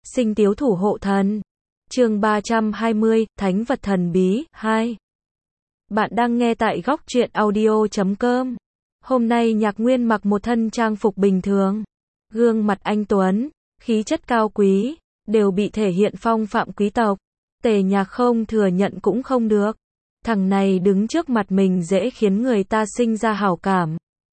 Sinh tiếu thủ hộ thần. Chương 320, Thánh vật thần bí, 2. Bạn đang nghe tại góc truyện audio.com. Hôm nay Nhạc Nguyên mặc một thân trang phục bình thường. Gương mặt anh tuấn, khí chất cao quý, đều bị thể hiện phong phạm quý tộc. Tề Nhạc không thừa nhận cũng không được. Thằng này đứng trước mặt mình dễ khiến người ta sinh ra hảo cảm.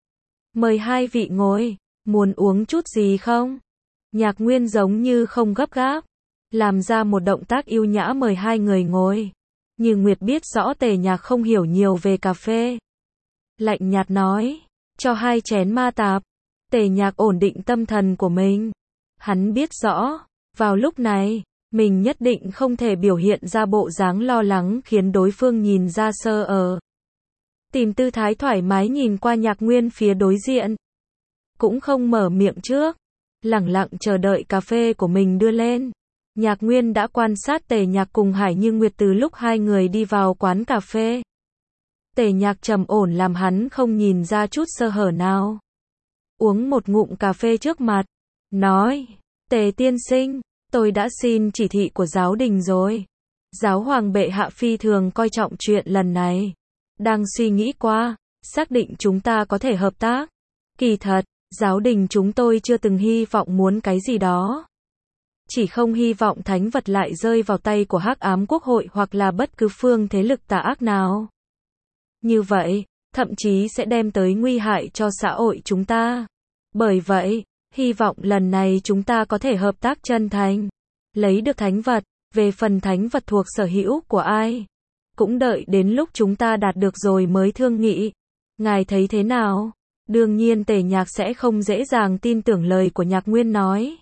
Mời hai vị ngồi, muốn uống chút gì không? Nhạc Nguyên giống như không gấp gáp, làm ra một động tác yêu nhã mời hai người ngồi. Như Nguyệt biết rõ Tề Nhạc không hiểu nhiều về cà phê. Lạnh nhạt nói, cho 2 chén ma tạp. Tề Nhạc ổn định tâm thần của mình. Hắn biết rõ, vào lúc này, mình nhất định không thể biểu hiện ra bộ dáng lo lắng khiến đối phương nhìn ra sơ ở. Tìm tư thái thoải mái nhìn qua Nhạc Nguyên phía đối diện. Cũng không mở miệng trước. Lẳng lặng chờ đợi cà phê của mình đưa lên. Nhạc Nguyên đã quan sát Tề Nhạc cùng Hải Như Nguyệt từ lúc hai người đi vào quán cà phê. Tề Nhạc trầm ổn làm hắn không nhìn ra chút sơ hở nào. Uống một ngụm cà phê trước mặt, nói, Tề tiên sinh, tôi đã xin chỉ thị của giáo đình rồi. Giáo hoàng bệ hạ phi thường coi trọng chuyện lần này. Đang suy nghĩ qua, xác định chúng ta có thể hợp tác. Kỳ thật, giáo đình chúng tôi chưa từng hy vọng muốn cái gì đó. Chỉ không hy vọng thánh vật lại rơi vào tay của Hắc Ám Quốc hội hoặc là bất cứ phương thế lực tà ác nào. Như vậy, thậm chí sẽ đem tới nguy hại cho xã hội chúng ta. Bởi vậy, hy vọng lần này chúng ta có thể hợp tác chân thành. Lấy được thánh vật, về phần thánh vật thuộc sở hữu của ai. Cũng đợi đến lúc chúng ta đạt được rồi mới thương nghị. Ngài thấy thế nào? Đương nhiên Tề Nhạc sẽ không dễ dàng tin tưởng lời của Nhạc Nguyên nói.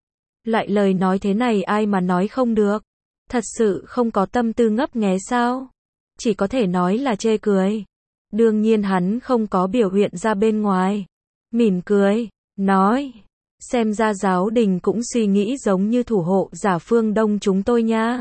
Loại lời nói thế này ai mà nói không được. Thật sự không có tâm tư ngấp nghé sao? Chỉ có thể nói là chê cười. Đương nhiên hắn không có biểu hiện ra bên ngoài. Mỉm cười, nói. Xem ra giáo đình cũng suy nghĩ giống như thủ hộ giả phương Đông chúng tôi nha.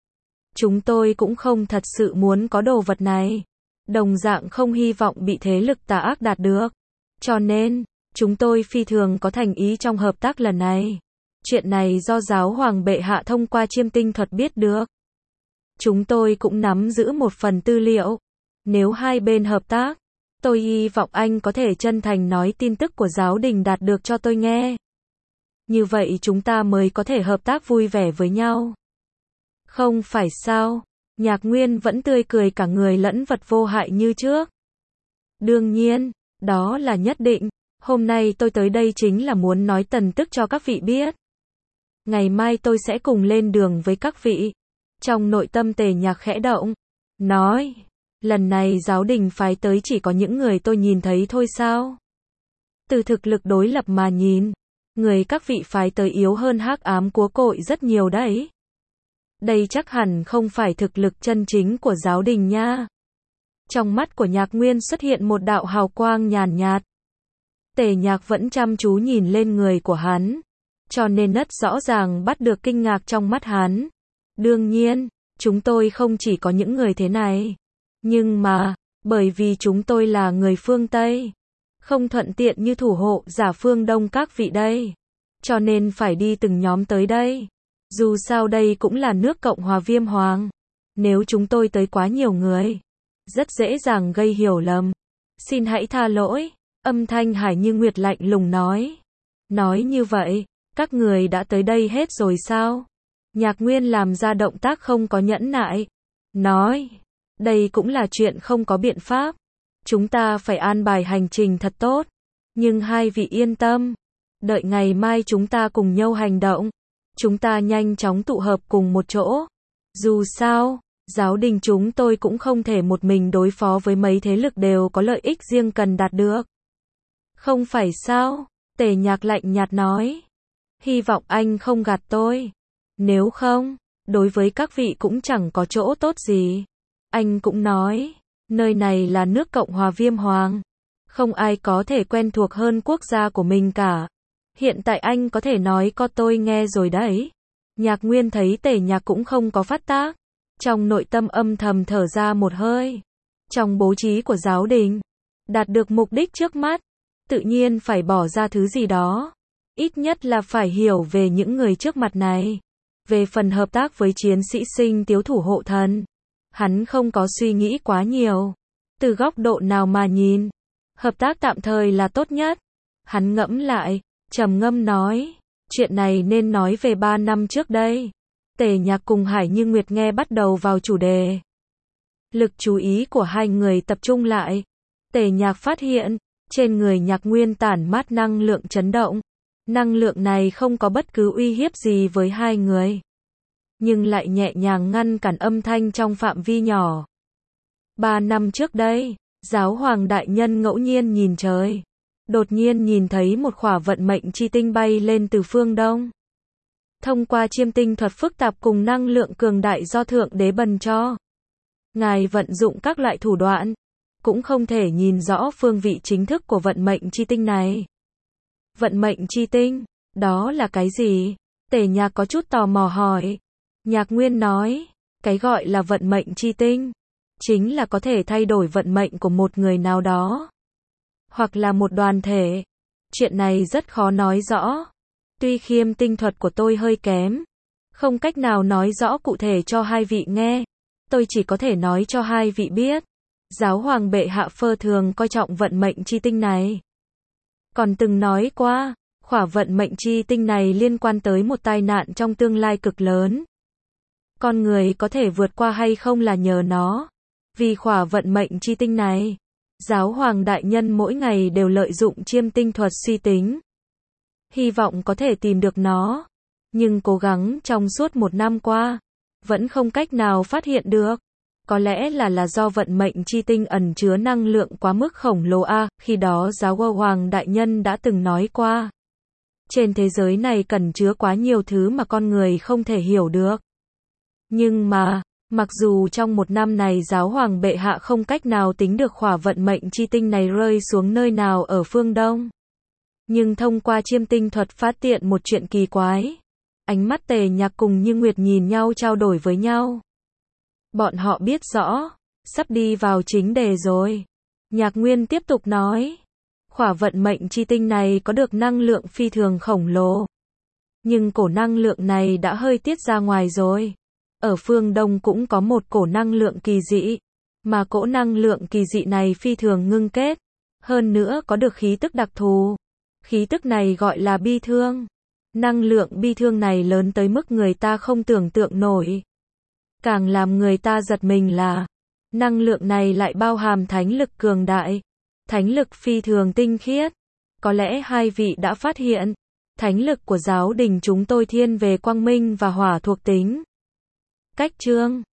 Chúng tôi cũng không thật sự muốn có đồ vật này. Đồng dạng không hy vọng bị thế lực tà ác đạt được. Cho nên, chúng tôi phi thường có thành ý trong hợp tác lần này. Chuyện này do giáo hoàng bệ hạ thông qua chiêm tinh thuật biết được. Chúng tôi cũng nắm giữ một phần tư liệu. Nếu hai bên hợp tác, tôi hy vọng anh có thể chân thành nói tin tức của giáo đình đạt được cho tôi nghe. Như vậy chúng ta mới có thể hợp tác vui vẻ với nhau. Không phải sao? Nhạc Nguyên vẫn tươi cười cả người lẫn vật vô hại như trước. Đương nhiên, đó là nhất định. Hôm nay tôi tới đây chính là muốn nói tần tức cho các vị biết. Ngày mai tôi sẽ cùng lên đường với các vị. Trong nội tâm Tề Nhạc khẽ động. Nói, lần này giáo đình phái tới chỉ có những người tôi nhìn thấy thôi sao? Từ thực lực đối lập mà nhìn, người các vị phái tới yếu hơn Hắc Ám Quốc hội rất nhiều đấy. Đây chắc hẳn không phải thực lực chân chính của giáo đình nha. Trong mắt của Nhạc Nguyên xuất hiện một đạo hào quang nhàn nhạt. Tề Nhạc vẫn chăm chú nhìn lên người của hắn. Cho nên rất rõ ràng bắt được kinh ngạc trong mắt hắn. Đương nhiên, chúng tôi không chỉ có những người thế này. Nhưng mà, bởi vì chúng tôi là người phương Tây. Không thuận tiện như thủ hộ giả phương Đông các vị đây. Cho nên phải đi từng nhóm tới đây. Dù sao đây cũng là nước Cộng hòa Viêm Hoàng. Nếu chúng tôi tới quá nhiều người, rất dễ dàng gây hiểu lầm. Xin hãy tha lỗi. Âm thanh Hải Như Nguyệt lạnh lùng nói. Nói như vậy, các người đã tới đây hết rồi sao? Nhạc Nguyên làm ra động tác không có nhẫn nại. Nói, đây cũng là chuyện không có biện pháp. Chúng ta phải an bài hành trình thật tốt. Nhưng hai vị yên tâm. Đợi ngày mai chúng ta cùng nhau hành động. Chúng ta nhanh chóng tụ hợp cùng một chỗ. Dù sao, giáo đình chúng tôi cũng không thể một mình đối phó với mấy thế lực đều có lợi ích riêng cần đạt được. Không phải sao? Tề Nhạc lạnh nhạt nói. Hy vọng anh không gạt tôi. Nếu không, đối với các vị cũng chẳng có chỗ tốt gì. Anh cũng nói, nơi này là nước Cộng hòa Viêm Hoàng. Không ai có thể quen thuộc hơn quốc gia của mình cả. Hiện tại anh có thể nói có tôi nghe rồi đấy. Nhạc Nguyên thấy Tề Nhạc cũng không có phát tác. Trong nội tâm âm thầm thở ra một hơi. Trong bố trí của giáo đình, đạt được mục đích trước mắt, tự nhiên phải bỏ ra thứ gì đó. Ít nhất là phải hiểu về những người trước mặt này. Về phần hợp tác với chiến sĩ sinh tiếu thủ hộ thần, hắn không có suy nghĩ quá nhiều. Từ góc độ nào mà nhìn, hợp tác tạm thời là tốt nhất. Hắn ngẫm lại, trầm ngâm nói, chuyện này nên nói về 3 năm trước đây. Tề Nhạc cùng Hải Như Nguyệt nghe bắt đầu vào chủ đề. Lực chú ý của hai người tập trung lại. Tề Nhạc phát hiện, trên người Nhạc Nguyên tản mát năng lượng chấn động. Năng lượng này không có bất cứ uy hiếp gì với hai người, nhưng lại nhẹ nhàng ngăn cản âm thanh trong phạm vi nhỏ. 3 năm trước đây, Giáo Hoàng Đại Nhân ngẫu nhiên nhìn trời. Đột nhiên nhìn thấy một khỏa vận mệnh chi tinh bay lên từ phương Đông. Thông qua chiêm tinh thuật phức tạp cùng năng lượng cường đại do Thượng Đế bần cho, Ngài vận dụng các loại thủ đoạn, cũng không thể nhìn rõ phương vị chính thức của vận mệnh chi tinh này. Vận mệnh chi tinh, đó là cái gì? Tề Nhạc có chút tò mò hỏi. Nhạc Nguyên nói, cái gọi là vận mệnh chi tinh, chính là có thể thay đổi vận mệnh của một người nào đó, hoặc là một đoàn thể. Chuyện này rất khó nói rõ. Tuy khiêm tinh thuật của tôi hơi kém, không cách nào nói rõ cụ thể cho hai vị nghe. Tôi chỉ có thể nói cho hai vị biết. Giáo hoàng bệ hạ Phơ thường coi trọng vận mệnh chi tinh này. Còn từng nói qua, khỏa vận mệnh chi tinh này liên quan tới một tai nạn trong tương lai cực lớn. Con người có thể vượt qua hay không là nhờ nó. Vì khỏa vận mệnh chi tinh này, Giáo hoàng Đại Nhân mỗi ngày đều lợi dụng chiêm tinh thuật suy tính. Hy vọng có thể tìm được nó. Nhưng cố gắng trong suốt 1 năm qua, vẫn không cách nào phát hiện được. Có lẽ là do vận mệnh chi tinh ẩn chứa năng lượng quá mức khổng lồ a. Khi đó Giáo hoàng Đại Nhân đã từng nói qua. Trên thế giới này cần chứa quá nhiều thứ mà con người không thể hiểu được. Nhưng mà, mặc dù trong 1 năm này Giáo hoàng bệ hạ không cách nào tính được khỏa vận mệnh chi tinh này rơi xuống nơi nào ở phương Đông. Nhưng thông qua chiêm tinh thuật phát hiện một chuyện kỳ quái. Ánh mắt Tề Nhạc cùng Như Nguyệt nhìn nhau trao đổi với nhau. Bọn họ biết rõ, sắp đi vào chính đề rồi. Nhạc Nguyên tiếp tục nói, khỏa vận mệnh chi tinh này có được năng lượng phi thường khổng lồ. Nhưng cổ năng lượng này đã hơi tiết ra ngoài rồi. Ở phương Đông cũng có một cổ năng lượng kỳ dị, mà cỗ năng lượng kỳ dị này phi thường ngưng kết. Hơn nữa có được khí tức đặc thù. Khí tức này gọi là bi thương. Năng lượng bi thương này lớn tới mức người ta không tưởng tượng nổi. Càng làm người ta giật mình là, năng lượng này lại bao hàm thánh lực cường đại. Thánh lực phi thường tinh khiết. Có lẽ hai vị đã phát hiện, thánh lực của giáo đình chúng tôi thiên về quang minh và hỏa thuộc tính. Cách chương